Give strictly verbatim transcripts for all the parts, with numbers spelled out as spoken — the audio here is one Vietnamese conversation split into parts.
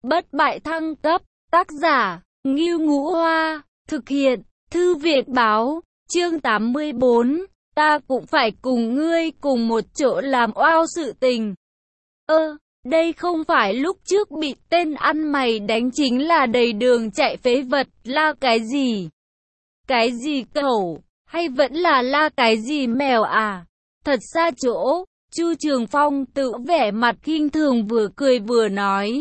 bất bại thăng cấp, tác giả, Ngưu Ngũ Hoa, thực hiện, Thư viện báo, chương tám mươi bốn, ta cũng phải cùng ngươi cùng một chỗ làm oao sự tình. Ơ, đây không phải lúc trước bị tên ăn mày đánh chính là đầy đường chạy phế vật, la cái gì? Cái gì cẩu, hay vẫn là la cái gì mèo à? Thật xa chỗ, Chu Trường Phong tự vẻ mặt khinh thường vừa cười vừa nói.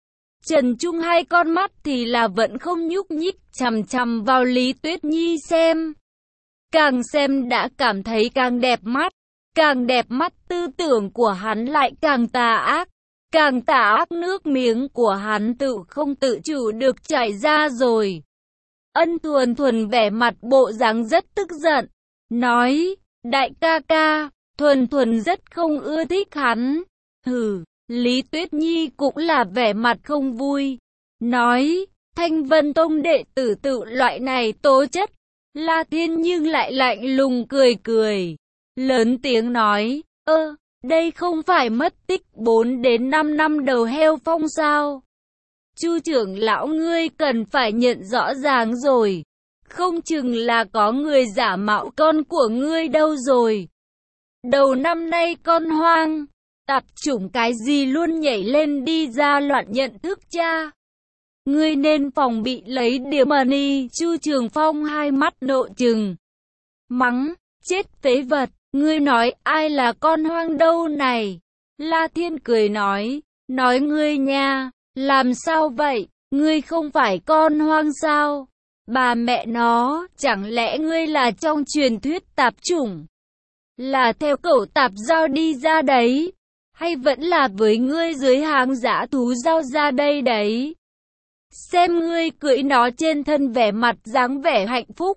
Trần Trung hai con mắt thì là vẫn không nhúc nhích chằm chằm vào Lý Tuyết Nhi xem. Càng xem đã cảm thấy càng đẹp mắt, càng đẹp mắt tư tưởng của hắn lại càng tà ác. Càng tà ác nước miếng của hắn tự không tự chủ được chảy ra rồi. Ân Thuần Thuần vẻ mặt bộ dáng rất tức giận, nói, đại ca ca, Thuần Thuần rất không ưa thích hắn. Hừ, Lý Tuyết Nhi cũng là vẻ mặt không vui, nói, Thanh Vân Tông đệ tử tự loại này tố chất. La Thiên nhưng lại lạnh lùng cười cười, lớn tiếng nói, ơ, đây không phải mất tích bốn đến năm năm đầu heo phong sao? Chu trưởng lão ngươi cần phải nhận rõ ràng rồi, không chừng là có người giả mạo con của ngươi đâu rồi. Đầu năm nay con hoang, tạp chủng cái gì luôn nhảy lên đi ra loạn nhận thức cha. Ngươi nên phòng bị lấy điểm mà đi. Chu Trường Phong hai mắt nộ trừng, mắng, chết phế vật, ngươi nói ai là con hoang đâu này? La Thiên cười nói, nói ngươi nha, làm sao vậy, ngươi không phải con hoang sao? Bà mẹ nó, chẳng lẽ ngươi là trong truyền thuyết tạp chủng? Là theo cẩu tạp giao đi ra đấy? Hay vẫn là với ngươi dưới háng dã thú giao ra đây đấy? Xem ngươi cưỡi nó trên thân vẻ mặt dáng vẻ hạnh phúc,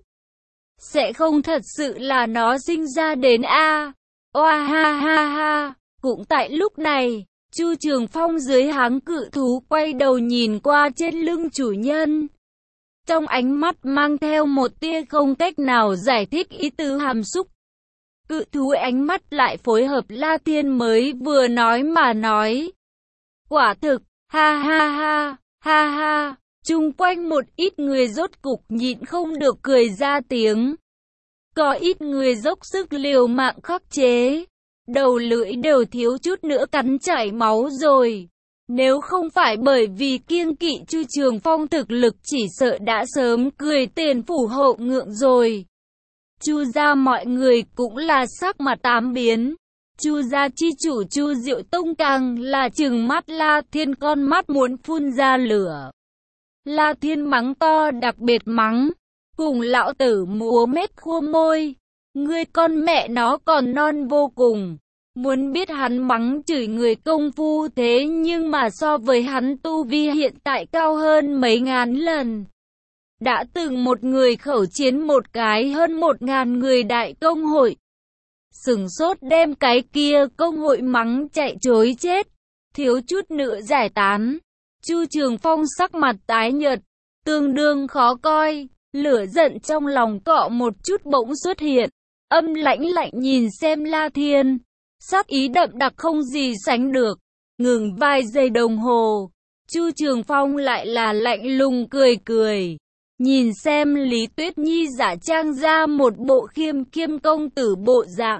sẽ không thật sự là nó sinh ra đến a? Oa ha ha ha. Cũng tại lúc này, Chu Trường Phong dưới háng cự thú quay đầu nhìn qua trên lưng chủ nhân. Trong ánh mắt mang theo một tia không cách nào giải thích ý tứ hàm xúc. Cự thú ánh mắt lại phối hợp La Thiên mới vừa nói mà nói. Quả thực, ha ha ha, ha ha, chung quanh một ít người rốt cục nhịn không được cười ra tiếng. Có ít người dốc sức liều mạng khắc chế, đầu lưỡi đều thiếu chút nữa cắn chảy máu rồi. Nếu không phải bởi vì kiêng kỵ Chu Trường Phong thực lực chỉ sợ đã sớm cười tiền phủ hậu ngượng rồi. Chu gia mọi người cũng là sắc mặt tám biến. Chu gia chi chủ Chu Diệu Tông càng là trừng mắt La Thiên con mắt muốn phun ra lửa. La Thiên mắng to đặc biệt mắng, cùng lão tử múa mép khua môi. Ngươi con mẹ nó còn non vô cùng. Muốn biết hắn mắng chửi người công phu thế nhưng mà so với hắn tu vi hiện tại cao hơn mấy ngàn lần. Đã từng một người khẩu chiến một cái hơn một ngàn người đại công hội. Sửng sốt đem cái kia công hội mắng chạy trối chết, thiếu chút nữa giải tán. Chu Trường Phong sắc mặt tái nhợt, tương đương khó coi, lửa giận trong lòng cọ một chút bỗng xuất hiện, âm lãnh lạnh nhìn xem La Thiên, sắc ý đậm đặc không gì sánh được. Ngừng vài giây đồng hồ, Chu Trường Phong lại là lạnh lùng cười cười, nhìn xem Lý Tuyết Nhi giả trang ra một bộ khiêm khiêm công tử bộ dạng,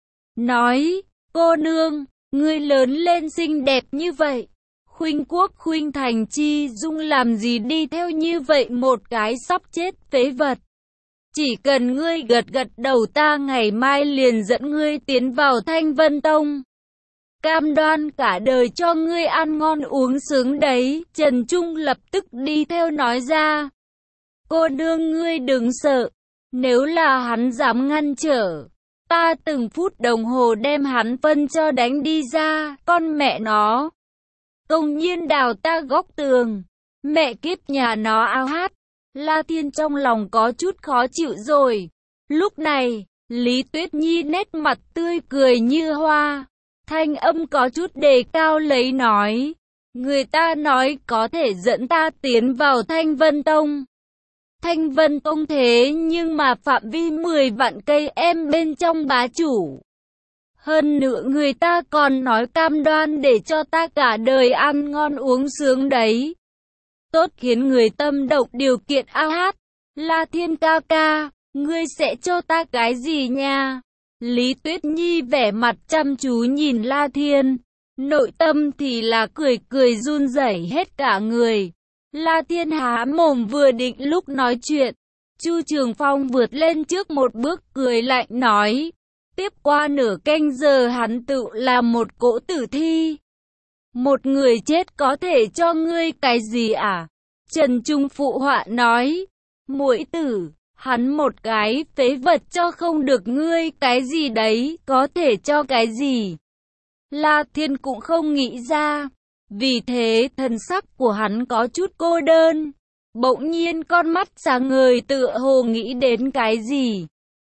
nói, cô nương, ngươi lớn lên xinh đẹp như vậy, khuynh quốc khuynh thành chi dung làm gì đi theo như vậy một cái sắp chết phế vật. Chỉ cần ngươi gật gật đầu ta ngày mai liền dẫn ngươi tiến vào Thanh Vân Tông. Cam đoan cả đời cho ngươi ăn ngon uống sướng đấy. Trần Trung lập tức đi theo nói ra. Cô nương ngươi đừng sợ. Nếu là hắn dám ngăn trở, ta từng phút đồng hồ đem hắn phân cho đánh đi ra. Con mẹ nó, công nhiên đào ta góc tường. Mẹ kiếp nhà nó ao hát. La Thiên trong lòng có chút khó chịu rồi. Lúc này, Lý Tuyết Nhi nét mặt tươi cười như hoa, thanh âm có chút đề cao lấy nói. Người ta nói có thể dẫn ta tiến vào Thanh Vân Tông. Thanh Vân Tông thế nhưng mà phạm vi mười vạn cây em bên trong bá chủ. Hơn nữa người ta còn nói cam đoan để cho ta cả đời ăn ngon uống sướng đấy. Tốt khiến người tâm động điều kiện a hát. La Thiên ca ca, ngươi sẽ cho ta cái gì nha? Lý Tuyết Nhi vẻ mặt chăm chú nhìn La Thiên. Nội tâm thì là cười cười run rẩy hết cả người. La Thiên há mồm vừa định lúc nói chuyện. Chu Trường Phong vượt lên trước một bước cười lạnh nói. Tiếp qua nửa canh giờ hắn tự là một cỗ tử thi. Một người chết có thể cho ngươi cái gì à? Trần Trung phụ họa nói. Muội tử, hắn một cái phế vật cho không được ngươi cái gì đấy, có thể cho cái gì? La Thiên cũng không nghĩ ra. Vì thế thần sắc của hắn có chút cô đơn. Bỗng nhiên con mắt sáng ngời tựa hồ nghĩ đến cái gì.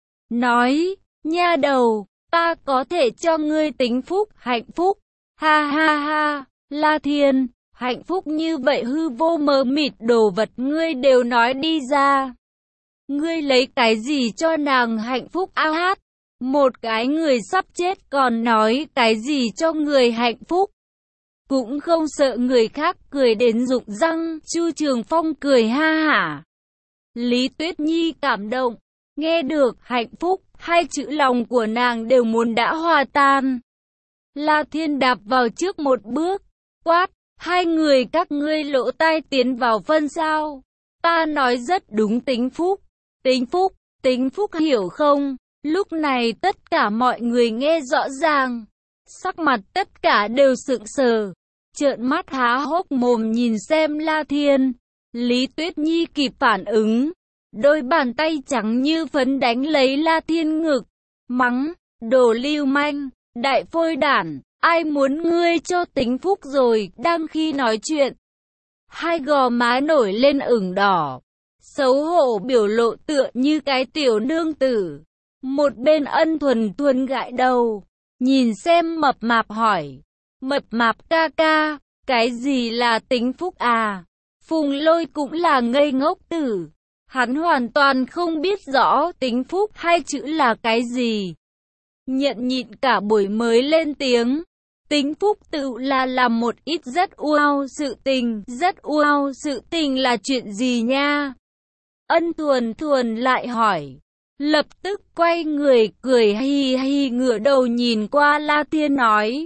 Nói, nha đầu, ta có thể cho ngươi tính phúc, hạnh phúc. Ha ha ha, La Thiên, hạnh phúc như vậy hư vô mờ mịt đồ vật ngươi đều nói đi ra. Ngươi lấy cái gì cho nàng hạnh phúc a hát? Một cái người sắp chết còn nói cái gì cho người hạnh phúc? Cũng không sợ người khác cười đến rụng răng. Chu Trường Phong cười ha hả. Lý Tuyết Nhi cảm động. Nghe được hạnh phúc, hai chữ lòng của nàng đều muốn đã hòa tan. La Thiên đạp vào trước một bước. Quát, hai người các ngươi lỗ tai tiến vào phân sao? Ta nói rất đúng tính phúc. Tính phúc, tính phúc hiểu không? Lúc này tất cả mọi người nghe rõ ràng. Sắc mặt tất cả đều sững sờ. Trợn mắt há hốc mồm nhìn xem La Thiên. Lý Tuyết Nhi kịp phản ứng. Đôi bàn tay trắng như phấn đánh lấy La Thiên ngực. Mắng, đồ lưu manh, đại phôi đản, ai muốn ngươi cho tính phúc rồi. Đang khi nói chuyện, hai gò má nổi lên ửng đỏ. Xấu hổ biểu lộ tựa như cái tiểu nương tử. Một bên Ân Thuần Thuần gãi đầu. Nhìn xem Mập Mạp hỏi. Mập Mạp ca ca, cái gì là tính phúc à? Phùng Lôi cũng là ngây ngốc tử. Hắn hoàn toàn không biết rõ tính phúc hai chữ là cái gì. Nhận nhịn cả buổi mới lên tiếng. Tính phúc tự là làm một ít rất wow sự tình. Rất wow sự tình là chuyện gì nha? Ân Thuần Thuần lại hỏi. Lập tức quay người cười hi hi ngửa đầu nhìn qua La Thiên nói.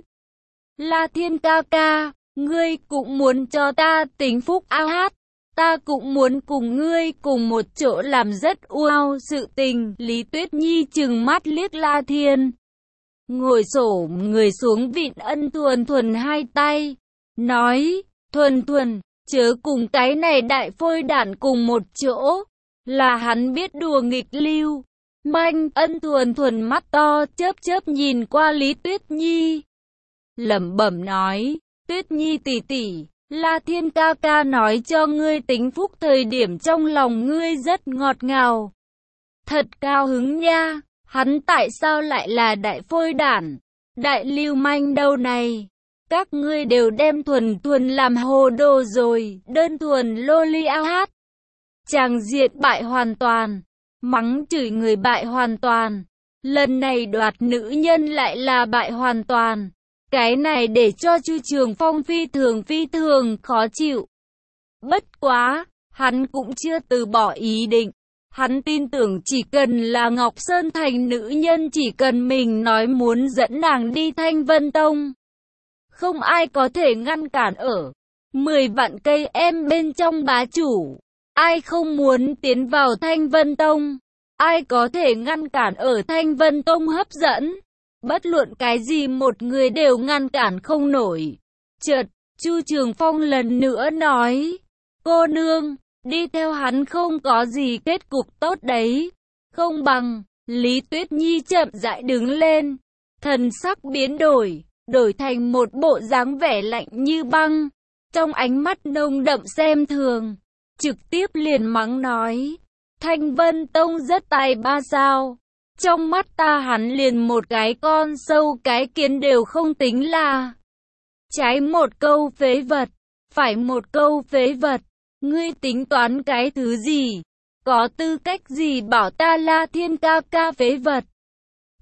La Thiên ca ca, ngươi cũng muốn cho ta tính phúc a hát. Ta cũng muốn cùng ngươi cùng một chỗ làm rất wow sự tình. Lý Tuyết Nhi trừng mắt liếc La Thiên. Ngồi xổm người xuống vịn Ân Thuần Thuần hai tay. Nói, Thuần Thuần, chớ cùng cái này đại phôi đản cùng một chỗ. Là hắn biết đùa nghịch lưu. Manh, Ân Thuần Thuần mắt to chớp chớp nhìn qua Lý Tuyết Nhi. Lẩm bẩm nói, Tuyết Nhi tỷ tỷ, La Thiên ca ca nói cho ngươi tính phúc thời điểm trong lòng ngươi rất ngọt ngào. Thật cao hứng nha, hắn tại sao lại là đại phôi đản, đại lưu manh đâu này? Các ngươi đều đem Thuần Thuần làm hồ đồ rồi, đơn thuần loli a hát. Chàng diện bại hoàn toàn, mắng chửi người bại hoàn toàn. Lần này đoạt nữ nhân lại là bại hoàn toàn. Cái này để cho Chu Trường Phong phi thường phi thường khó chịu. Bất quá, hắn cũng chưa từ bỏ ý định. Hắn tin tưởng chỉ cần là Ngọc Sơn Thành nữ nhân, chỉ cần mình nói muốn dẫn nàng đi Thanh Vân Tông, không ai có thể ngăn cản ở mười vạn cây em bên trong bá chủ. Ai không muốn tiến vào Thanh Vân Tông? Ai có thể ngăn cản ở Thanh Vân Tông hấp dẫn? Bất luận cái gì một người đều ngăn cản không nổi. Chợt, Chu Trường Phong lần nữa nói, cô nương, đi theo hắn không có gì kết cục tốt đấy. Không bằng, Lý Tuyết Nhi chậm rãi đứng lên, thần sắc biến đổi, đổi thành một bộ dáng vẻ lạnh như băng, trong ánh mắt nồng đậm xem thường, trực tiếp liền mắng nói, Thanh Vân Tông rất tài ba sao. Trong mắt ta hắn liền một cái con sâu cái kiến đều không tính là. Trái một câu phế vật, phải một câu phế vật. Ngươi tính toán cái thứ gì? Có tư cách gì bảo ta La Thiên ca ca phế vật?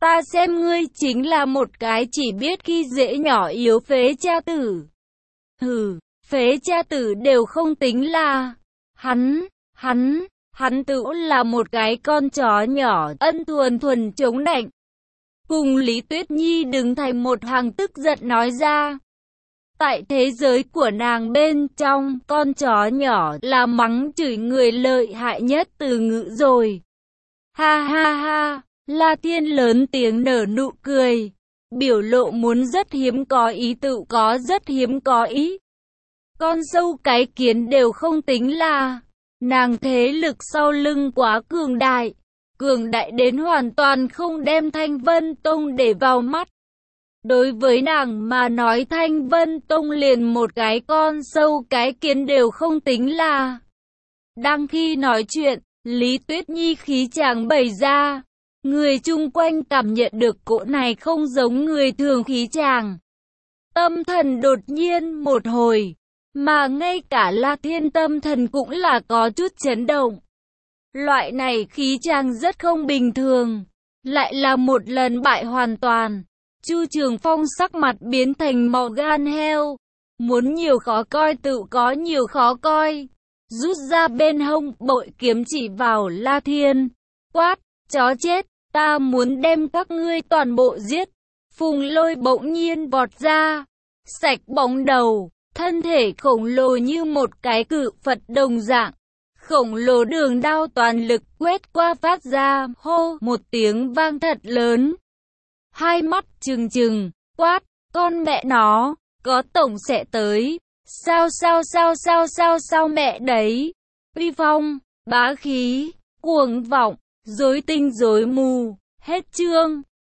Ta xem ngươi chính là một cái chỉ biết khi dễ nhỏ yếu phế cha tử. Hừ, phế cha tử đều không tính là. Hắn, hắn, hắn tự là một cái con chó nhỏ, ân thuần thuần chống nạnh. Cùng Lý Tuyết Nhi đứng thành một hàng tức giận nói ra. Tại thế giới của nàng bên trong, con chó nhỏ là mắng chửi người lợi hại nhất từ ngữ rồi. Ha ha ha, La Thiên lớn tiếng nở nụ cười. Biểu lộ muốn rất hiếm có ý tự có rất hiếm có ý. Con sâu cái kiến đều không tính là. Nàng thế lực sau lưng quá cường đại. Cường đại đến hoàn toàn không đem Thanh Vân Tông để vào mắt. Đối với nàng mà nói Thanh Vân Tông liền một cái con sâu cái kiến đều không tính là. Đang khi nói chuyện, Lý Tuyết Nhi khí chàng bày ra. Người chung quanh cảm nhận được cỗ này không giống người thường khí chàng. Tâm thần đột nhiên một hồi, mà ngay cả La Thiên tâm thần cũng là có chút chấn động. Loại này khí chàng rất không bình thường, lại là một lần bại hoàn toàn. Chu Trường Phong sắc mặt biến thành màu gan heo, muốn nhiều khó coi tự có nhiều khó coi. Rút ra bên hông bội kiếm chỉ vào La Thiên, quát, chó chết, ta muốn đem các ngươi toàn bộ giết. Phùng Lôi bỗng nhiên vọt ra, sạch bóng đầu, thân thể khổng lồ như một cái cự Phật đồng dạng. Khổng lồ đường đao toàn lực quét qua phát ra, hô, một tiếng vang thật lớn. Hai mắt trừng trừng, quát, con mẹ nó, có tổng sẽ tới. Sao sao sao sao sao sao mẹ đấy. Uy phong, bá khí, cuồng vọng, rối tinh rối mù, hết chương.